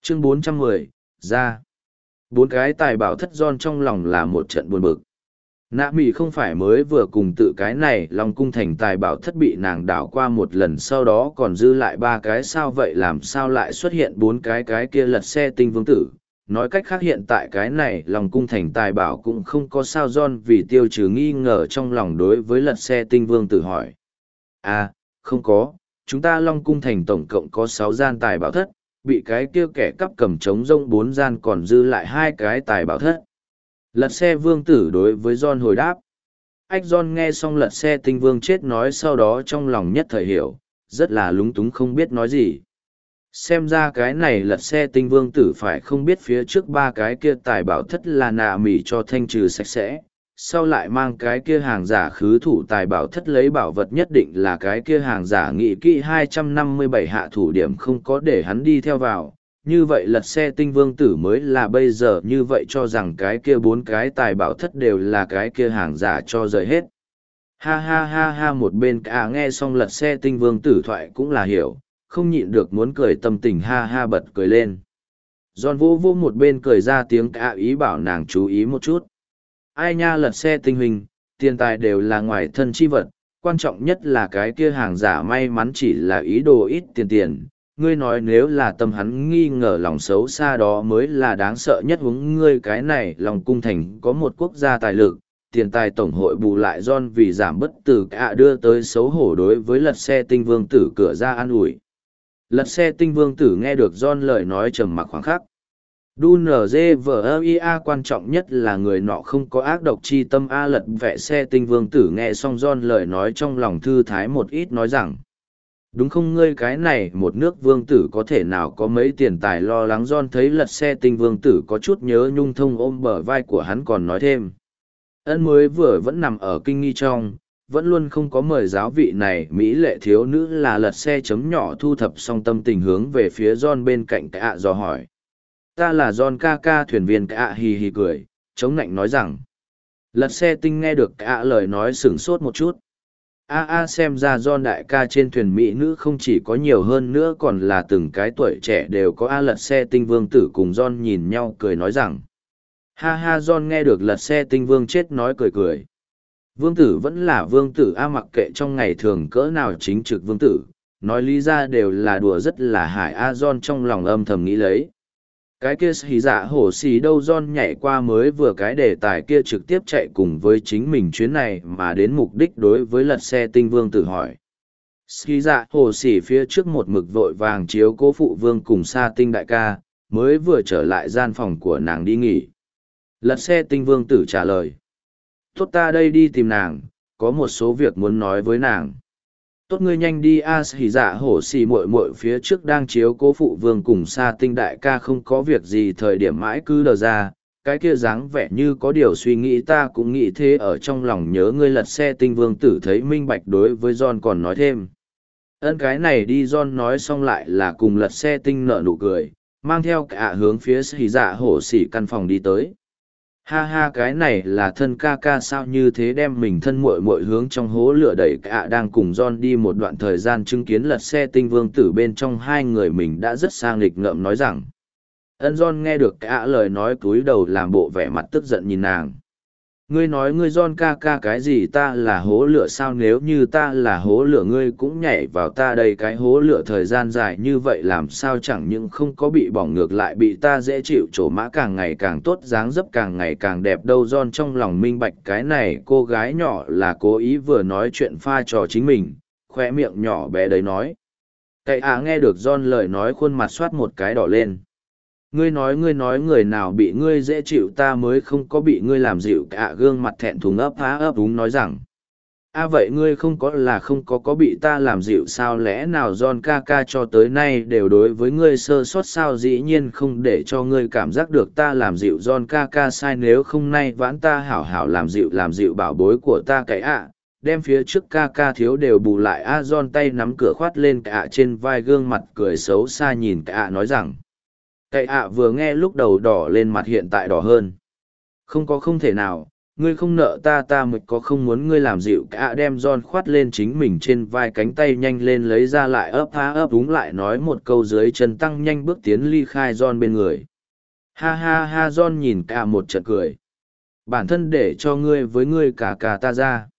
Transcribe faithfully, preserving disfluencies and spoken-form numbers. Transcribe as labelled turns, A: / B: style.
A: Chương bốn trăm mười, ra. Bốn cái tài bảo thất John trong lòng là một trận buồn bực. Nạ mỉ không phải mới vừa cùng tự cái này Long cung thành tài bảo thất bị nàng đảo qua một lần, sau đó còn dư lại ba cái, sao vậy làm sao lại xuất hiện bốn cái cái kia lật xe tinh vương tử. Nói cách khác hiện tại cái này Long cung thành tài bảo cũng không có sao. John vì tiêu trừ nghi ngờ trong lòng đối với lật xe tinh vương tử hỏi. À, không có, chúng ta Long cung thành tổng cộng có sáu gian tài bảo thất, bị cái kia kẻ cắp cầm trống rông bốn gian, còn dư lại hai cái tài bảo thất. Lật xe vương tử đối với John hồi đáp. Ách John nghe xong lật xe tinh vương chết nói, sau đó trong lòng nhất thời hiểu, rất là lúng túng không biết nói gì. Xem ra cái này lật xe tinh vương tử phải không biết phía trước ba cái kia tài bảo thất là nạ mỉ cho thanh trừ sạch sẽ, sau lại mang cái kia hàng giả khứ thủ tài bảo thất lấy bảo vật, nhất định là cái kia hàng giả nghị kỹ hai trăm năm mươi bảy hạ thủ điểm không có để hắn đi theo vào. Như vậy lật xe tinh vương tử mới là bây giờ như vậy cho rằng cái kia bốn cái tài bảo thất đều là cái kia hàng giả cho rời hết. Ha ha ha ha, một bên cả nghe xong lật xe tinh vương tử thoại cũng là hiểu, không nhịn được muốn cười, tâm tình ha ha bật cười lên. John vô vô một bên cười ra tiếng, cả ý bảo nàng chú ý một chút. Ai nha lật xe tinh huynh, tiền tài đều là ngoài thân chi vật, quan trọng nhất là cái kia hàng giả may mắn chỉ là ý đồ ít tiền tiền. Ngươi nói nếu là tâm hắn nghi ngờ lòng xấu xa đó mới là đáng sợ nhất. Huống ngươi cái này lòng cung thành có một quốc gia tài lực, tiền tài tổng hội bù lại. John vì giảm bất từ cả đưa tới xấu hổ đối với lật xe tinh vương tử cửa ra an ủi. Lật xe tinh vương tử nghe được John lời nói trầm mặc khoảng khắc. Đu nở dê vờ ia, quan trọng nhất là người nọ không có ác độc chi tâm. A lật vẽ xe tinh vương tử nghe xong John lời nói trong lòng thư thái một ít, nói rằng. Đúng không, ngươi cái này một nước vương tử có thể nào có mấy tiền tài lo lắng. John thấy lật xe tinh vương tử có chút nhớ nhung, thông ôm bờ vai của hắn còn nói thêm. Ân mới vừa vẫn nằm ở kinh nghi trong, vẫn luôn không có mời giáo vị này mỹ lệ thiếu nữ là lật xe chấm nhỏ thu thập xong tâm tình hướng về phía John bên cạnh cả dò hỏi. Ta là John ca ca thuyền viên, cả hì hì cười, chống nạnh nói rằng. Lật xe tinh nghe được cả lời nói sửng sốt một chút. A a xem ra John đại ca trên thuyền mỹ nữ không chỉ có nhiều hơn nữa còn là từng cái tuổi trẻ đều có. A lật xe tinh vương tử cùng John nhìn nhau cười nói rằng. Ha ha, John nghe được lật xe tinh vương chết nói cười cười. Vương tử vẫn là vương tử A, mặc kệ trong ngày thường cỡ nào chính trực vương tử, nói lý ra đều là đùa rất là hài. A John trong lòng âm thầm nghĩ lấy. Cái kia xì dạ hổ xì đâu. John nhảy qua mới vừa cái đề tài kia, trực tiếp chạy cùng với chính mình chuyến này mà đến mục đích đối với lật xe tinh vương tử hỏi. Xì dạ hổ xì phía trước một mực vội vàng chiếu cố phụ vương cùng sa tinh đại ca, mới vừa trở lại gian phòng của nàng đi nghỉ. Lật xe tinh vương tử trả lời. Tốt, ta đây đi tìm nàng, có một số việc muốn nói với nàng. Tốt, ngươi nhanh đi. A xì dạ hổ xì muội muội phía trước đang chiếu cố phụ vương cùng sa tinh đại ca, không có việc gì thời điểm mãi cứ đờ ra, cái kia dáng vẻ như có điều suy nghĩ. Ta cũng nghĩ thế, ở trong lòng nhớ ngươi. Lật xe tinh vương tử thấy minh bạch đối với John còn nói thêm. Ân cái này đi. John nói xong lại là cùng lật xe tinh nở nụ cười, mang theo cả hướng phía xì dạ hổ xì căn phòng đi tới. Ha ha, cái này là thân ca ca sao, như thế đem mình thân muội muội hướng trong hố lửa đẩy. Cả đang cùng John đi một đoạn thời gian, chứng kiến lật xe tinh vương tử bên trong hai người mình đã rất sang nghịch ngợm nói rằng. Ân John nghe được cả lời nói cúi đầu làm bộ vẻ mặt tức giận nhìn nàng. Ngươi nói ngươi John ca ca cái gì, ta là hố lửa sao? Nếu như ta là hố lửa ngươi cũng nhảy vào ta đây cái hố lửa thời gian dài như vậy, làm sao chẳng những không có bị bỏng ngược lại bị ta dễ chịu, trổ mã càng ngày càng tốt, dáng dấp càng ngày càng đẹp đâu. John trong lòng minh bạch cái này cô gái nhỏ là cố ý vừa nói chuyện pha trò chính mình, khoe miệng nhỏ bé đấy nói. Cậy à nghe được John lời nói khuôn mặt soát một cái đỏ lên. Ngươi nói ngươi nói người nào bị ngươi dễ chịu, ta mới không có bị ngươi làm dịu. Cả gương mặt thẹn thùng ấp há ấp úng nói rằng. A vậy ngươi không có là không có có bị ta làm dịu sao? Lẽ nào John ca ca cho tới nay đều đối với ngươi sơ sót sao? Dĩ nhiên không để cho ngươi cảm giác được ta làm dịu. John ca ca sai, nếu không nay vãn ta hảo hảo làm dịu làm dịu bảo bối của ta cái ạ. Đem phía trước ca ca thiếu đều bù lại. A John tay nắm cửa khoát lên cả trên vai, gương mặt cười xấu xa nhìn cả nói rằng. Cậy ạ vừa nghe lúc đầu đỏ lên mặt hiện tại đỏ hơn. Không có không thể nào, ngươi không nợ ta ta mới có không muốn ngươi làm dịu cả đem John khoát lên chính mình trên vai cánh tay nhanh lên lấy ra lại ấp há ấp úng lại nói một câu dưới chân tăng nhanh bước tiến ly khai John bên người. Ha ha ha John nhìn cả một trận cười. Bản thân để cho ngươi với ngươi cả cả ta ra.